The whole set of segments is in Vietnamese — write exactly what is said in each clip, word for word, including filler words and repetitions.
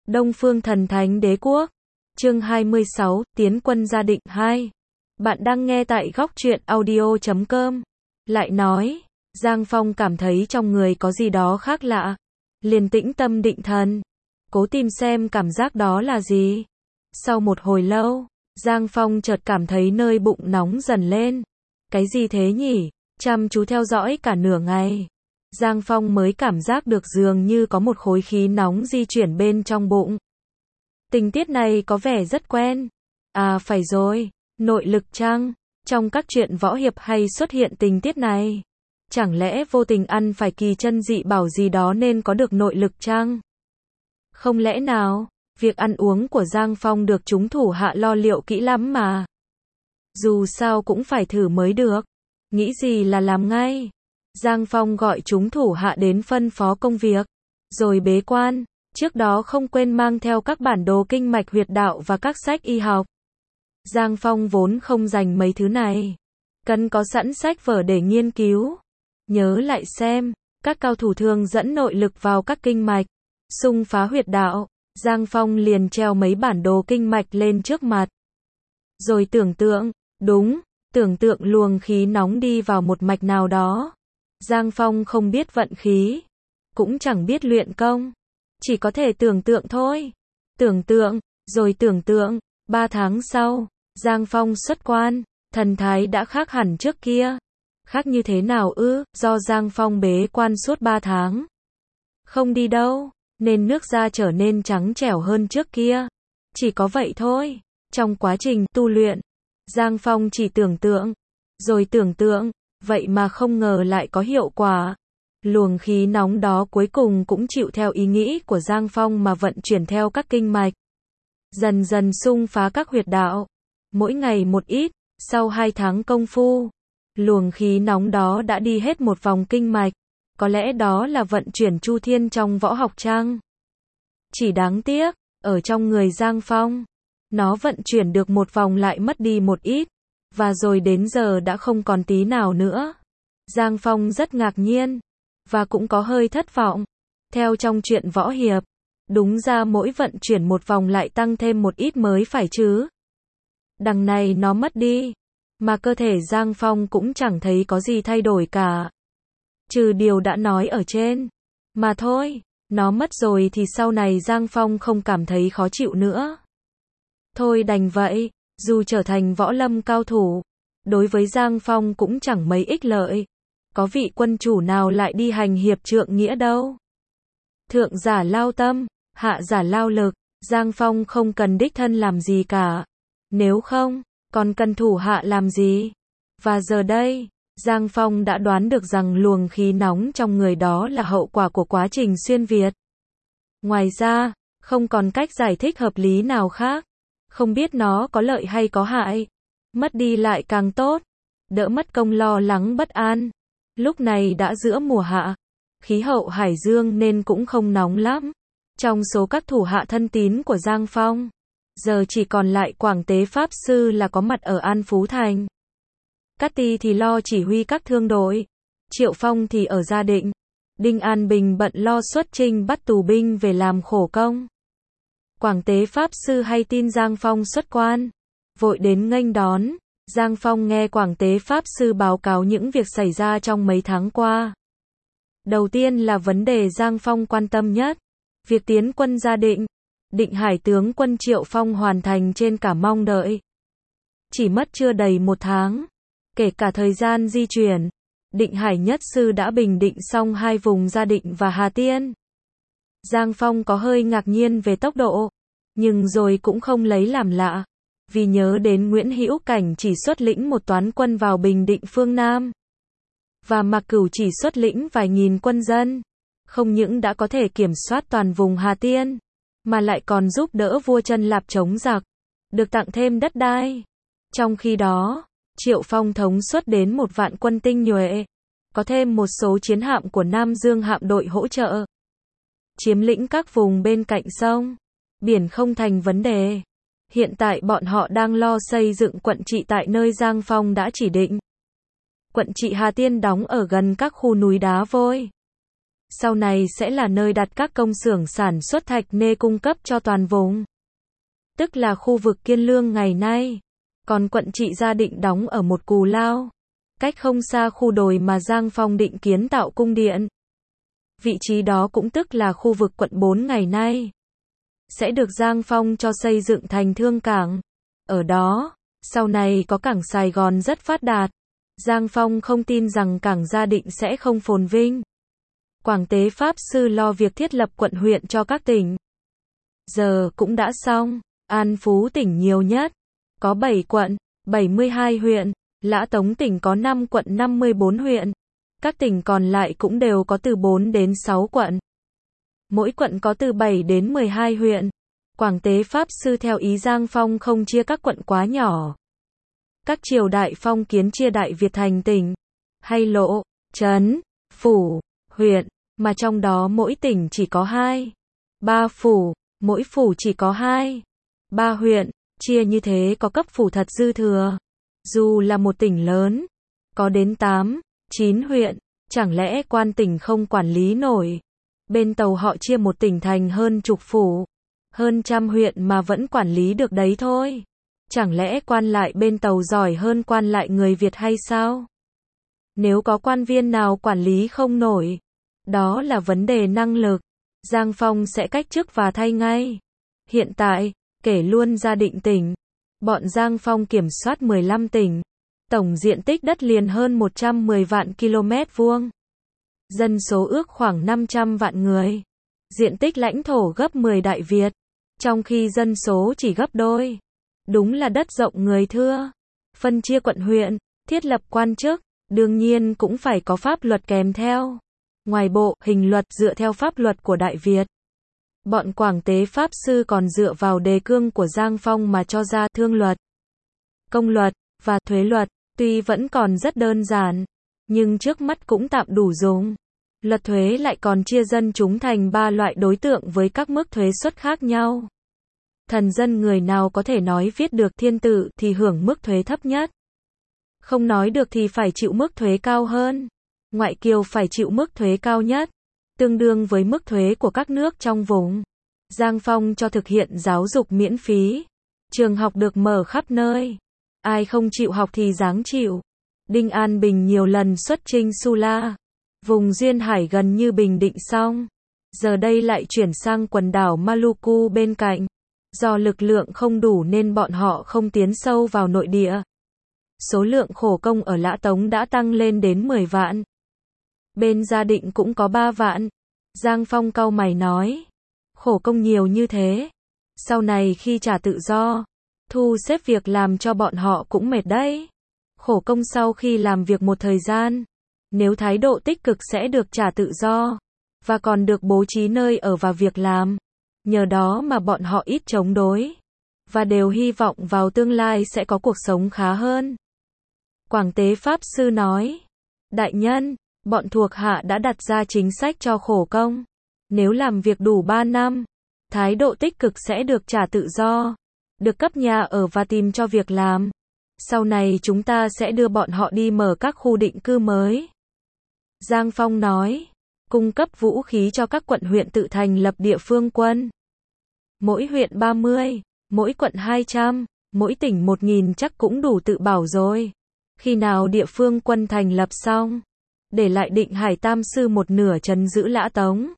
Đông Phương Thần Thánh Đế Quốc. Chương hai mươi sáu, Tiến quân Gia Định hai. Bạn đang nghe tại góc truyện audio chấm com. Lại nói, Giang Phong cảm thấy trong người có gì đó khác lạ. Liền tĩnh tâm định thần, cố tìm xem cảm giác đó là gì. Sau một hồi lâu, Giang Phong chợt cảm thấy nơi bụng nóng dần lên. Cái gì thế nhỉ? Chăm chú theo dõi cả nửa ngày, Giang Phong mới cảm giác được dường như có một khối khí nóng di chuyển bên trong bụng. Tình tiết này có vẻ rất quen. À phải rồi, nội lực chăng? Trong các truyện võ hiệp hay xuất hiện tình tiết này. Chẳng lẽ vô tình ăn phải kỳ chân dị bảo gì đó nên có được nội lực chăng? Không lẽ nào, việc ăn uống của Giang Phong được chúng thủ hạ lo liệu kỹ lắm mà. Dù sao cũng phải thử mới được. Nghĩ gì là làm ngay. Giang Phong gọi chúng thủ hạ đến phân phó công việc, rồi bế quan. Trước đó không quên mang theo các bản đồ kinh mạch huyệt đạo và các sách y học. Giang Phong vốn không dành mấy thứ này, cần có sẵn sách vở để nghiên cứu. Nhớ lại xem, các cao thủ thường dẫn nội lực vào các kinh mạch, xung phá huyệt đạo. Giang Phong liền treo mấy bản đồ kinh mạch lên trước mặt. Rồi tưởng tượng, đúng, tưởng tượng luồng khí nóng đi vào một mạch nào đó. Giang Phong không biết vận khí, cũng chẳng biết luyện công, chỉ có thể tưởng tượng thôi. Tưởng tượng, rồi tưởng tượng, ba tháng sau, Giang Phong xuất quan, thần thái đã khác hẳn trước kia. Khác như thế nào ư? Do Giang Phong bế quan suốt ba tháng, không đi đâu, nên nước da trở nên trắng trẻo hơn trước kia. Chỉ có vậy thôi. Trong quá trình tu luyện, Giang Phong chỉ tưởng tượng, rồi tưởng tượng, vậy mà không ngờ lại có hiệu quả. Luồng khí nóng đó cuối cùng cũng chịu theo ý nghĩ của Giang Phong mà vận chuyển theo các kinh mạch, dần dần xung phá các huyệt đạo. Mỗi ngày một ít, sau hai tháng công phu, luồng khí nóng đó đã đi hết một vòng kinh mạch. Có lẽ đó là vận chuyển chu thiên trong võ học chăng? Chỉ đáng tiếc, ở trong người Giang Phong, nó vận chuyển được một vòng lại mất đi một ít, và rồi đến giờ đã không còn tí nào nữa. Giang Phong rất ngạc nhiên, và cũng có hơi thất vọng. Theo trong truyện võ hiệp, đúng ra mỗi vận chuyển một vòng lại tăng thêm một ít mới phải chứ. Đằng này nó mất đi, mà cơ thể Giang Phong cũng chẳng thấy có gì thay đổi cả. Trừ điều đã nói ở trên, mà thôi, nó mất rồi thì sau này Giang Phong không cảm thấy khó chịu nữa. Thôi đành vậy, dù trở thành võ lâm cao thủ, đối với Giang Phong cũng chẳng mấy ích lợi. Có vị quân chủ nào lại đi hành hiệp trượng nghĩa đâu. Thượng giả lao tâm, hạ giả lao lực, Giang Phong không cần đích thân làm gì cả. Nếu không, còn cần thủ hạ làm gì? Và giờ đây, Giang Phong đã đoán được rằng luồng khí nóng trong người đó là hậu quả của quá trình xuyên Việt. Ngoài ra, không còn cách giải thích hợp lý nào khác. Không biết nó có lợi hay có hại. Mất đi lại càng tốt, đỡ mất công lo lắng bất an. Lúc này đã giữa mùa hạ, khí hậu Hải Dương nên cũng không nóng lắm. Trong số các thủ hạ thân tín của Giang Phong, giờ chỉ còn lại Quảng Tế Pháp Sư là có mặt ở An Phú Thành. Cát Ti thì lo chỉ huy các thương đội, Triệu Phong thì ở Gia Định, Đinh An Bình bận lo xuất chinh bắt tù binh về làm khổ công. Quảng Tế Pháp Sư hay tin Giang Phong xuất quan, vội đến nghênh đón. Giang Phong nghe Quảng Tế Pháp Sư báo cáo những việc xảy ra trong mấy tháng qua. Đầu tiên là vấn đề Giang Phong quan tâm nhất, việc tiến quân Gia Định. Định Hải tướng quân Triệu Phong hoàn thành trên cả mong đợi. Chỉ mất chưa đầy một tháng, kể cả thời gian di chuyển, Định Hải nhất sư đã bình định xong hai vùng Gia Định và Hà Tiên. Giang Phong có hơi ngạc nhiên về tốc độ, nhưng rồi cũng không lấy làm lạ, vì nhớ đến Nguyễn Hữu Cảnh chỉ xuất lĩnh một toán quân vào Bình Định phương Nam, và Mạc Cửu chỉ xuất lĩnh vài nghìn quân dân, không những đã có thể kiểm soát toàn vùng Hà Tiên, mà lại còn giúp đỡ vua Chân Lạp chống giặc, được tặng thêm đất đai. Trong khi đó, Triệu Phong thống suất đến một vạn quân tinh nhuệ, có thêm một số chiến hạm của Nam Dương hạm đội hỗ trợ, chiếm lĩnh các vùng bên cạnh sông, biển không thành vấn đề. Hiện tại bọn họ đang lo xây dựng quận trị tại nơi Giang Phong đã chỉ định. Quận trị Hà Tiên đóng ở gần các khu núi đá vôi. sau này sẽ là nơi đặt các công xưởng sản xuất thạch nê cung cấp cho toàn vùng. Tức là khu vực Kiên Lương ngày nay. Còn quận Trị Gia định đóng ở một cù lao, cách không xa khu đồi mà Giang Phong định kiến tạo cung điện. Vị trí đó cũng tức là khu vực quận bốn ngày nay. Sẽ được Giang Phong cho xây dựng thành thương cảng. Ở đó, sau này có cảng Sài Gòn rất phát đạt. Giang Phong không tin rằng cảng Gia Định sẽ không phồn vinh. Quảng Tế Pháp Sư lo việc thiết lập quận huyện cho các tỉnh. Giờ cũng đã xong. An Phú tỉnh nhiều nhất, có bảy quận, bảy mươi hai huyện. Lã Tống tỉnh có năm quận năm mươi bốn huyện. Các tỉnh còn lại cũng đều có từ bốn đến sáu quận. Mỗi quận có từ bảy đến mười hai huyện. Quảng Tế Pháp Sư theo ý Giang Phong không chia các quận quá nhỏ. Các triều đại phong kiến chia Đại Việt thành tỉnh, hay lộ, trấn, phủ, huyện, mà trong đó mỗi tỉnh chỉ có hai, ba phủ, mỗi phủ chỉ có hai, ba huyện, chia như thế có cấp phủ thật dư thừa. Dù là một tỉnh lớn, có đến tám, chín huyện, chẳng lẽ quan tỉnh không quản lý nổi. Bên Tàu họ chia một tỉnh thành hơn chục phủ, hơn trăm huyện mà vẫn quản lý được đấy thôi. Chẳng lẽ quan lại bên Tàu giỏi hơn quan lại người Việt hay sao? Nếu có quan viên nào quản lý không nổi, đó là vấn đề năng lực. Giang Phong sẽ cách chức và thay ngay. Hiện tại, kể luôn Gia Định tỉnh, bọn Giang Phong kiểm soát mười lăm tỉnh, tổng diện tích đất liền hơn một trăm mười vạn ki lô mét vuông. Dân số ước khoảng năm trăm vạn người. Diện tích lãnh thổ gấp mười Đại Việt, trong khi dân số chỉ gấp đôi. Đúng là đất rộng người thưa. Phân chia quận huyện, thiết lập quan chức, đương nhiên cũng phải có pháp luật kèm theo. Ngoài bộ, hình luật dựa theo pháp luật của Đại Việt. Bọn Quảng Tế Pháp Sư còn dựa vào đề cương của Giang Phong mà cho ra thương luật, công luật, và thuế luật. Tuy vẫn còn rất đơn giản, nhưng trước mắt cũng tạm đủ dùng. Luật thuế lại còn chia dân chúng thành ba loại đối tượng với các mức thuế suất khác nhau. Thần dân người nào có thể nói viết được thiên tự thì hưởng mức thuế thấp nhất. Không nói được thì phải chịu mức thuế cao hơn. Ngoại kiều phải chịu mức thuế cao nhất, tương đương với mức thuế của các nước trong vùng. Giang Phong cho thực hiện giáo dục miễn phí. Trường học được mở khắp nơi. Ai không chịu học thì ráng chịu. Đinh An Bình nhiều lần xuất chinh Sula. Vùng duyên hải gần như bình định xong. Giờ đây lại chuyển sang quần đảo Maluku bên cạnh. Do lực lượng không đủ nên bọn họ không tiến sâu vào nội địa. Số lượng khổ công ở Lã Tống đã tăng lên đến mười vạn. Bên Gia Định cũng có ba vạn. Giang Phong cau mày nói. Khổ công nhiều như thế. Sau này khi trả tự do, thu xếp việc làm cho bọn họ cũng mệt đấy. Khổ công sau khi làm việc một thời gian, nếu thái độ tích cực sẽ được trả tự do, và còn được bố trí nơi ở và việc làm. Nhờ đó mà bọn họ ít chống đối, và đều hy vọng vào tương lai sẽ có cuộc sống khá hơn. Quảng Tế Pháp Sư nói. Đại nhân, bọn thuộc hạ đã đặt ra chính sách cho khổ công. Nếu làm việc đủ ba năm, thái độ tích cực sẽ được trả tự do, được cấp nhà ở và tìm cho việc làm. Sau này chúng ta sẽ đưa bọn họ đi mở các khu định cư mới. Giang Phong nói. Cung cấp vũ khí cho các quận huyện tự thành lập địa phương quân. Mỗi huyện ba mươi, mỗi quận hai trăm, mỗi tỉnh một nghìn chắc cũng đủ tự bảo rồi. Khi nào địa phương quân thành lập xong, để lại Định Hải Tam Sư một nửa trấn giữ Lã Tống,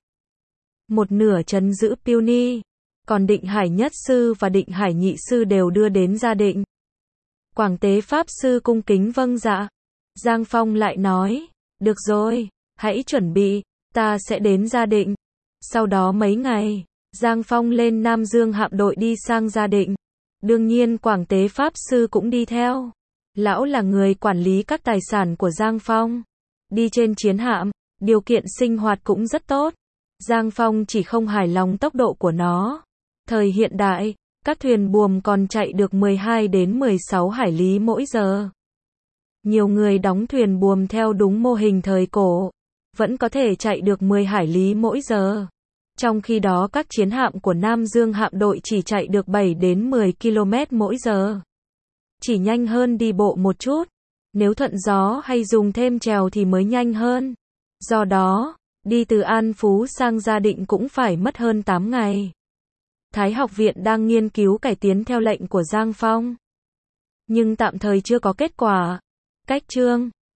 một nửa trấn giữ Piêu Ni, còn Định Hải Nhất Sư và Định Hải Nhị Sư đều đưa đến Gia Định. Quảng Tế Pháp Sư cung kính vâng dạ. Giang Phong lại nói, được rồi, hãy chuẩn bị, ta sẽ đến Gia Định. Sau đó mấy ngày, Giang Phong lên Nam Dương hạm đội đi sang Gia Định. Đương nhiên Quảng Tế Pháp Sư cũng đi theo. Lão là người quản lý các tài sản của Giang Phong. Đi trên chiến hạm, điều kiện sinh hoạt cũng rất tốt. Giang Phong chỉ không hài lòng tốc độ của nó. Thời hiện đại, các thuyền buồm còn chạy được mười hai đến mười sáu hải lý mỗi giờ. Nhiều người đóng thuyền buồm theo đúng mô hình thời cổ, vẫn có thể chạy được mười hải lý mỗi giờ. Trong khi đó các chiến hạm của Nam Dương hạm đội chỉ chạy được bảy đến mười ki lô mét mỗi giờ. Chỉ nhanh hơn đi bộ một chút. Nếu thuận gió hay dùng thêm chèo thì mới nhanh hơn. Do đó, Đi từ An Phú sang Gia Định cũng phải mất hơn tám ngày. Thái học viện đang nghiên cứu cải tiến theo lệnh của Giang Phong. Nhưng tạm thời chưa có kết quả. Cách chương